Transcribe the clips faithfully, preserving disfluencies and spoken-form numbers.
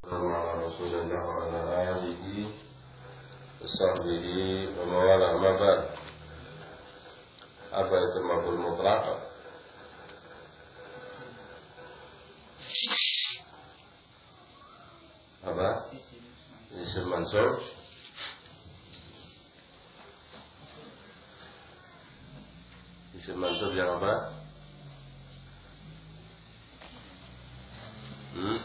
Nama Rasulullah wa ala alihi wa sahbihi wa mawala mabad. Apa itu maf'ul mutlaq? Apa? Isim mansub. Isim mansub yang apa? Hmm?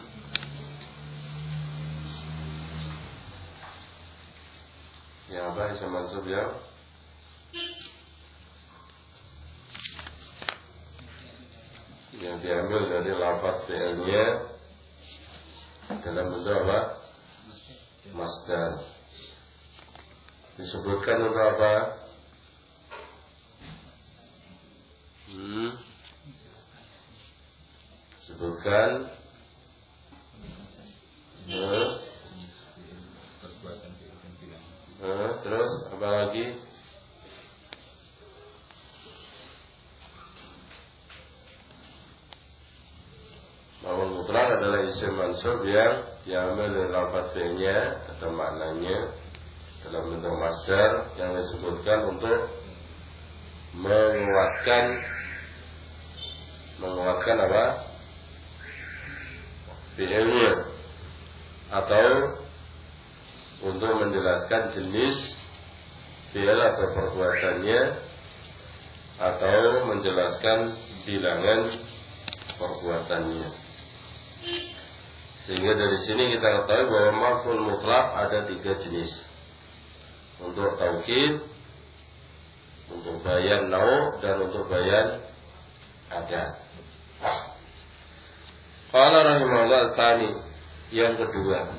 Yang apa isim mansub yang? Yang diambil dari lafaz fi'ilnya dalam bentuk apa? Masdar. Disebutkan untuk apa? Hmm? Disebutkan hmm? Hmm? Terus apa lagi? Maf'ul mutlaq adalah isim mansub yang diambil dari lafaz fi'ilnya atau maknanya dalam bentuk masdar yang disebutkan untuk menguatkan menguatkan apa? Fi'ilnya atau untuk menjelaskan jenis fi'il atau perbuatannya atau menjelaskan bilangan perbuatannya. Sehingga dari sini kita ketahui bahwa maf'ul mutlaq ada tiga jenis. Untuk taukid, untuk bayan nau, dan untuk bayan ada. Qala rahimahullah tsani, yang kedua.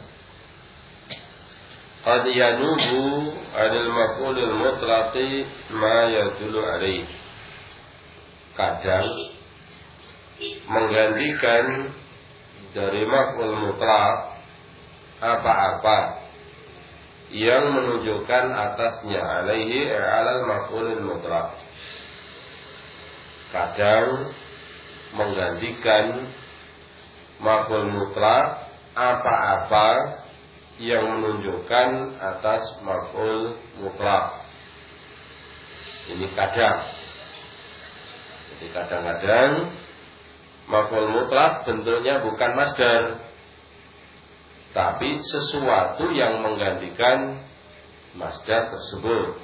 Qad yanubu 'anil maf'ulil mutlaqi ma yadullu 'alaihi. Kadang menggantikan dari maf'ul mutlaq apa-apa yang menunjukkan atasnya alaihi alal maf'ulil mutlaq. Kadang menggantikan maf'ul mutlaq apa-apa yang menunjukkan atas maf'ul mutlaq. Ini kadang. Jadi kadang-kadang maf'ul mutlaq bentuknya bukan masdar, tapi sesuatu yang menggantikan masdar tersebut.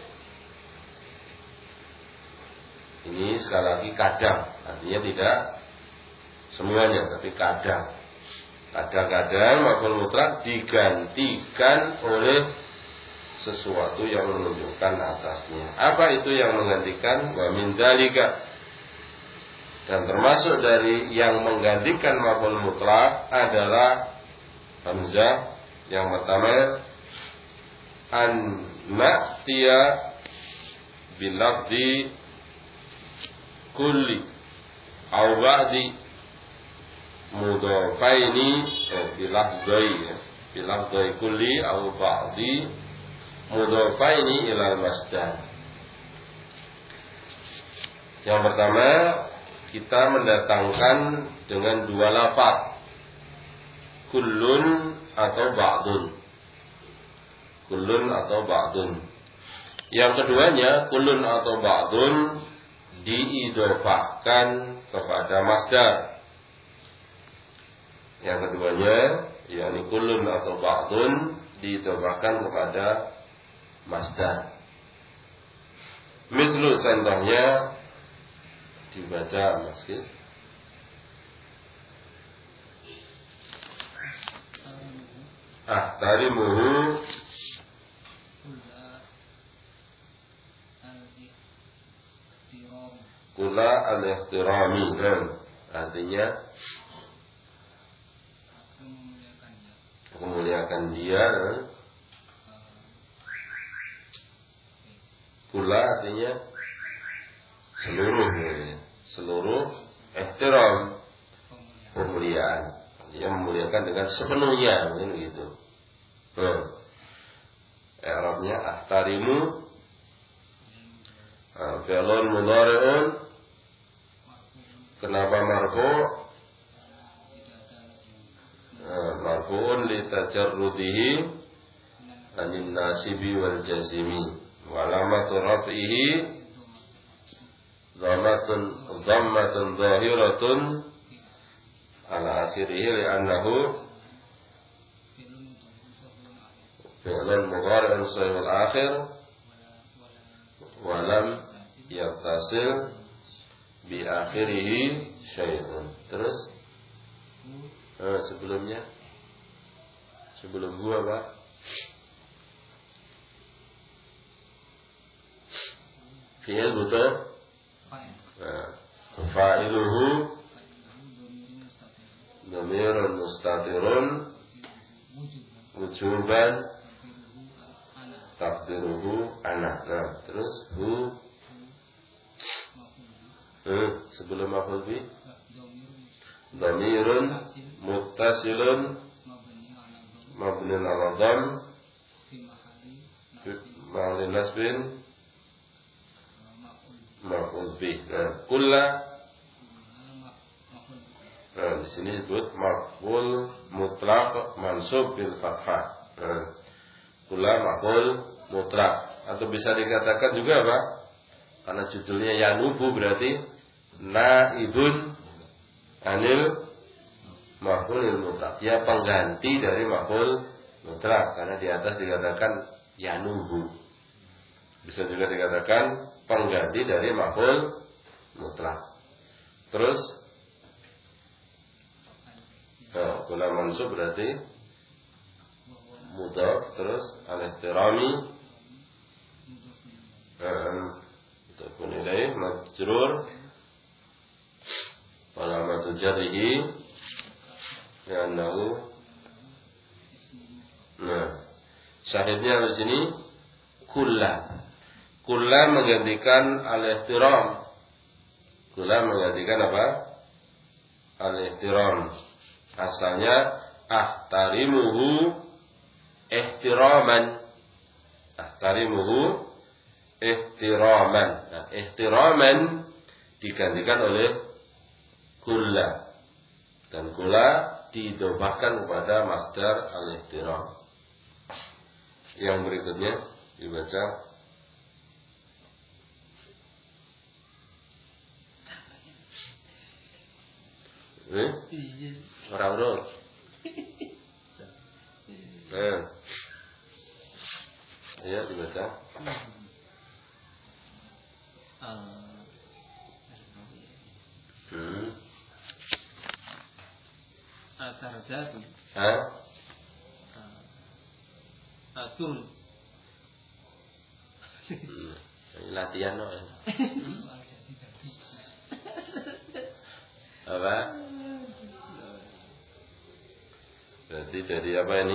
Ini sekali lagi kadang, artinya tidak semuanya, tapi kadang. Kadang-kadang maf'ul mutlaq digantikan oleh sesuatu yang menunjukkan atasnya. Apa itu yang menggantikan? Wa min dzalika, dan termasuk dari yang menggantikan maf'ul mutlaq adalah hamzah. Yang pertama an na'tiya bil lafzi kulli aw ba'di mudhafaini eh, bil lafzi ya, bil lafzi kulli aw ba'di mudhafaini ila masdar. Yang pertama, kita mendatangkan dengan dua lafaz, kullun atau ba'dun. Kullun atau ba'dun. Yang keduanya, kullun atau ba'dun diidhofahkan kepada masdar. Yang keduanya, yakni kullun atau ba'dun diidhofahkan kepada masdar. Mislu, contohnya dibaca Mas Kis. Ah, tarimuhu kula al-ihtirami, kan? Artinya aku memuliakan dia, kan? Kula artinya seluruh, ya. Seluruh ihtiram, pemuliaan. Dia memuliakan dengan sepenuhnya, mungkin gitu. Hmm. I'rabnya ahtarimu, fi'lun mudhari'un. Kenapa marfu? marfu'un li tajarrudihi anin nasibi wal jazimi wa alamatu raf'ihi dhammatun dhammatun zahiratun ala akhirih li'annahu fi'lun mudhari'un sahihul akhir wa lam yattasil bi akhirih syai'un. Terus eh, sebelumnya sebelum gua Pak fi'il butuh nah, fa'iluhu dhamirun mustatirun wujuban takdiruhu ana. Nah, terus hu eh, sebelum maf'ul bi dhamirun muttasilun mabniun ala dham ma'al nasbin maf'ul bi. Nah, kulla nah, di sini disebut maf'ul mutlaq mansub bil fathah. Nah, kulla maf'ul mutlaq atau bisa dikatakan juga apa? Karena judulnya yanubu berarti naibun anil maf'ulil mutlaq. Dia pengganti dari maf'ul mutlaq karena di atas dikatakan yanubu. Bisa juga dikatakan pengganti dari maf'ul mutlaq. Terus oh, kula mansub berarti mudhaf, terus al-ihtirami takun ilaih majrur alamatu jarrihi li'annahu. Nah, syahidnya di sini kulla. Kulla menggantikan al-ihtiram. Kulla menggantikan apa? Al-ihtiram. Asalnya ahtarimuhu ihtiraman. Ahtarimuhu ihtiraman. Nah, ihtiraman digantikan oleh kulla. Dan kulla didobahkan kepada masdar al-ihtiram. Yang berikutnya dibaca. Eh? Orang-orang. Eh. Ayo dibaca. Hmm. Atardatu. Hah? Atul. Hmm. Latihan no. Apa? Berarti dari apa ini?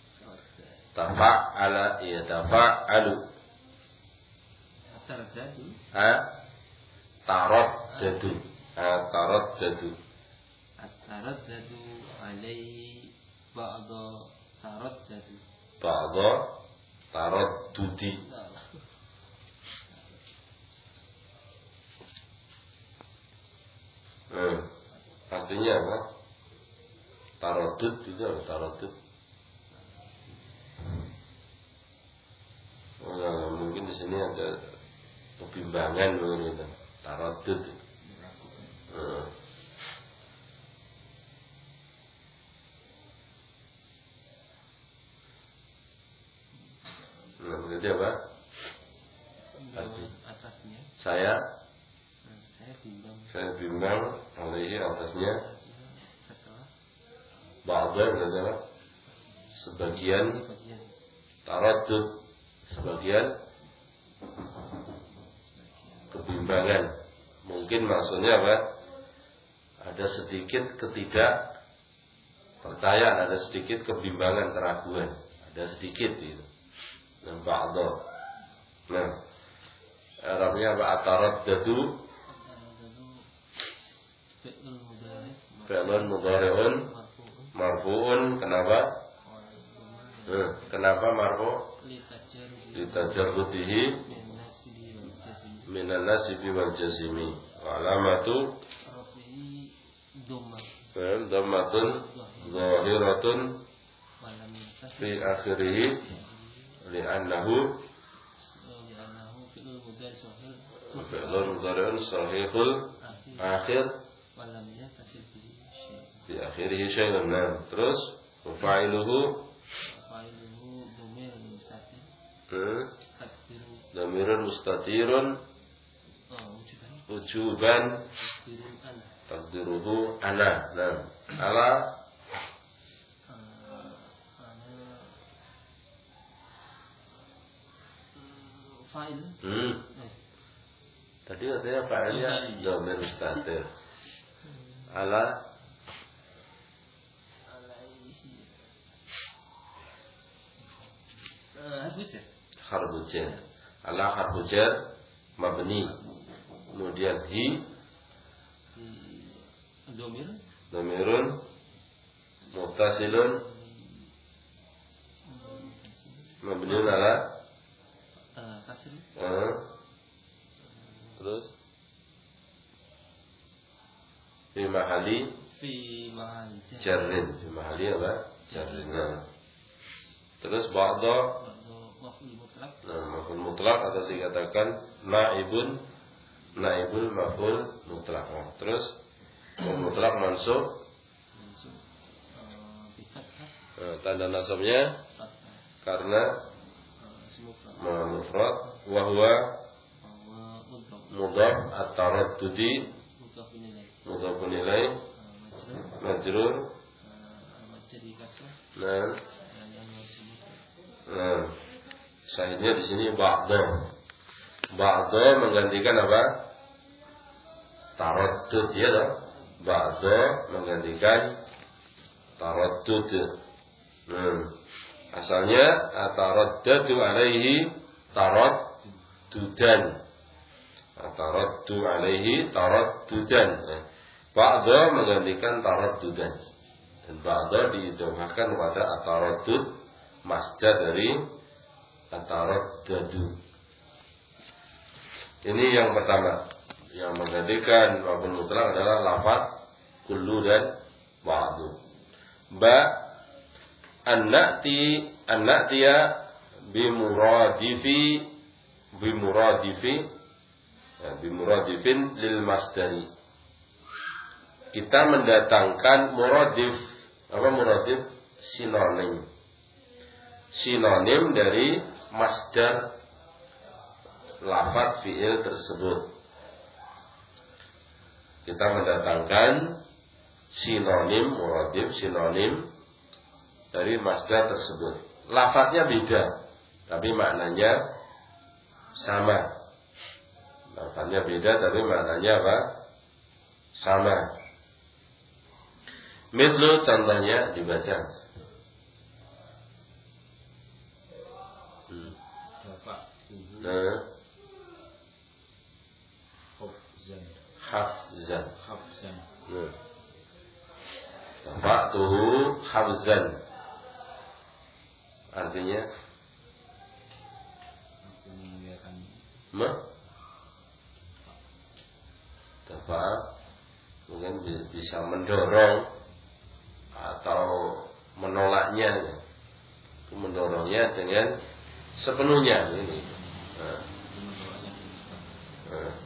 Tafa'ala ya tafa'alu. Atardatu. Ha? Tarot jadu. Ha, tarot jadu. Atardatu alaihi ba'da taraddadu. Ba'da taraddudi. Hmm. Artinya apa? Taradud juga taradud. Oh, nah, mungkin di sini ada kebimbangan begitu. Taradud. Hmm. Nah, berarti apa? Atasnya. Saya Saya bimbang. Saya bimbang alaihi atasnya. Setelah Ba'da berarti apa? Sebagian. sebagian. Taraddud sebagian kebimbangan. Mungkin maksudnya apa? Ada sedikit ketidakpercayaan, ada sedikit kebimbangan, keraguan, ada sedikit itu. Dan ba'da. Nah, Arabnya apa? Ataraddadu fi'lun mudhari'un marfu'un. Kenapa? Hmm, kenapa marfu'? Litajarrudihi minan nasibi wal jazimi wa alamatu dhammatun zahiratun walam yattasil fi akhirih li'annahu li'annahu fi'il mudhari sahih fi'lun mudhari'un sahihul akhir walam yattasil bihi syai'. fi akhirih syai'un. Nah, terus fa'iluhu Fa'iluhu dhamir mustatir hmm, takdiru dhamirun mustatirun oh wujudan wujuban takdirun ana takdiruhu ana. Nah, ala ana fa'il hmm. eh, Tadi katanya fa'ilnya dhamir mustatir. Ala alaihi ah bisa harfu jar. Ala harfu jar mabni. Kemudian hi di dhamir dhamirun muttasilun mabniun ala eh, kasr eh, terus fi mahali fi mahal jar jarrin. Fi mahali apa? Jarrin. Nah. Terus ba'da ba'da maf'ul mutlaq nah, maf'ul mutlaq atau dikatakan naibun naibul maf'ul mutlaq. Nah, terus maf'ul mutlaq mansub mansub eh, bi fathah nah, tanda nasabnya fathah karena eh, semufrad mufrad wa huwa bahwa mudhaf mudhaf at-taraddudi mudhafun ilaih mudhafun ilaih majrur majrur. majri kasrah Nah, dan yang semufrad nah sahihnya di sini ba'da. Ba'da menggantikan apa? Taraddud ya toh. Ba'da menggantikan taraddud. Hmm. Asalnya ataraddadu alaihi taraddudan. Ataraddu alaihi taraddudan. Nah, ba'da menggantikan taraddudan. Dan ba'da diidhofahkan kepada ataraddud masdar dari ataraddadu. Ini yang pertama. Yang menggantikan maf'ul mutlaq adalah lafaz kullu dan ba'du. Ba an-na'ti an-na'tiya bimuradifi bimuradifi ya, bimuradifin lil masdari. Kita mendatangkan muradif. Apa muradif? Sinonim. Sinonim dari masdar lafaz fi'il tersebut. Kita mendatangkan sinonim muradif sinonim dari masdar tersebut. Lafaznya beda, tapi maknanya sama. Lafaznya beda, tapi maknanya apa? Sama. Mislu contohnya dibaca. Hmm. Nah, hafzan. hafzan Nah. Tafa'tuhu hafzan. Artinya aku mengiyakan ma tafa mungkin bisa mendorong atau menolaknya. Mendorongnya dengan sepenuhnya ini. Nah. Nah.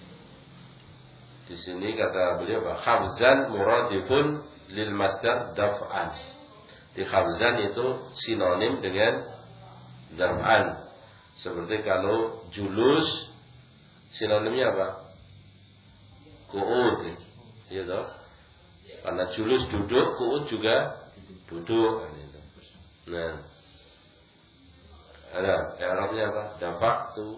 Di sini kata beliau apa? Hafzan muradifun lil masdar daf'an. Di hafzan itu sinonim dengan daf'an. Seperti kalau julus sinonimnya apa? Qu'ud. Iya toh? Karena julus duduk, qu'ud juga duduk. Nah, ada i'rabnya apa? Dafa'tu.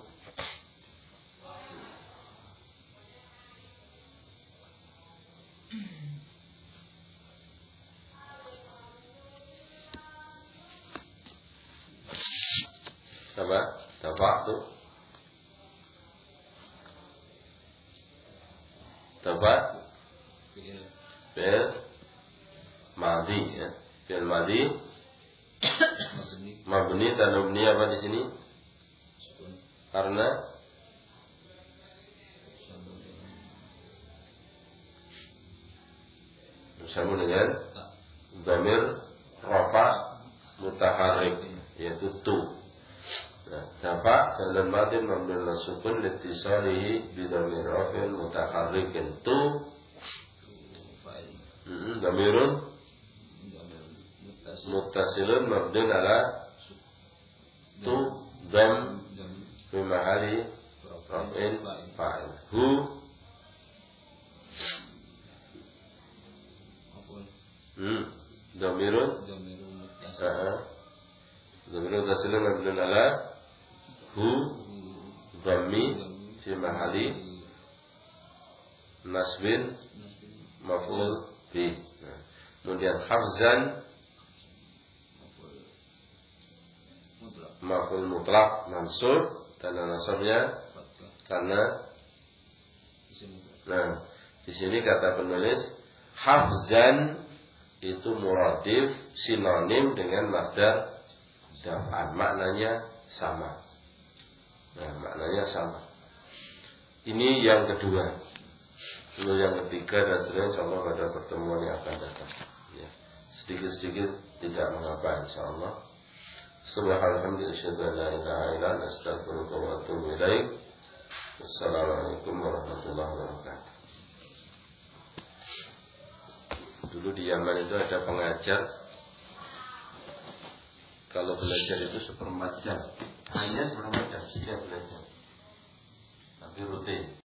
Apa? Dafa'tu. Dafa' fi'il madhi ya. Fi'il madhi mabni dan mabni apa di sini? Karena bersama dengan dhamir rafa mutaharrik yaitu tu. Nah, dafa fi'lun madin mabniun 'ala sukun litisalihi bi dhamir rafin mutaharrikin tu. Heeh, dhamirun muttasilun mabniun 'ala tu dham fi mahalli raf'in fa'il. Hu Hmm, dhamirun heeh. Dhamirun muttasilun mabniun 'ala hu dhammi fi mahalli nasbin maf'ul bi. Nah, kemudian hafzan maf'ul mutlaq mansub, tanda nasabnya karena nah di sini kata penulis hafzan itu muradif sinonim dengan masdar daf'an, maknanya sama. Nah, maknanya sama. Ini yang kedua. Lalu yang ketiga dan seterusnya insyaallah pada pertemuan yang akan datang. Ya. Sedikit-sedikit tidak mengapa insyaallah. Subhanallah asyhadu an la ilaha illa anta astaghfiruka wa atubu ilaik. Wassalamualaikum warahmatullahi wabarakatuh. Dulu di Yaman itu ada pengajar. Kalau belajar itu seperempat jam. Hanya seperempat jam setiap belajar. Tapi rutin.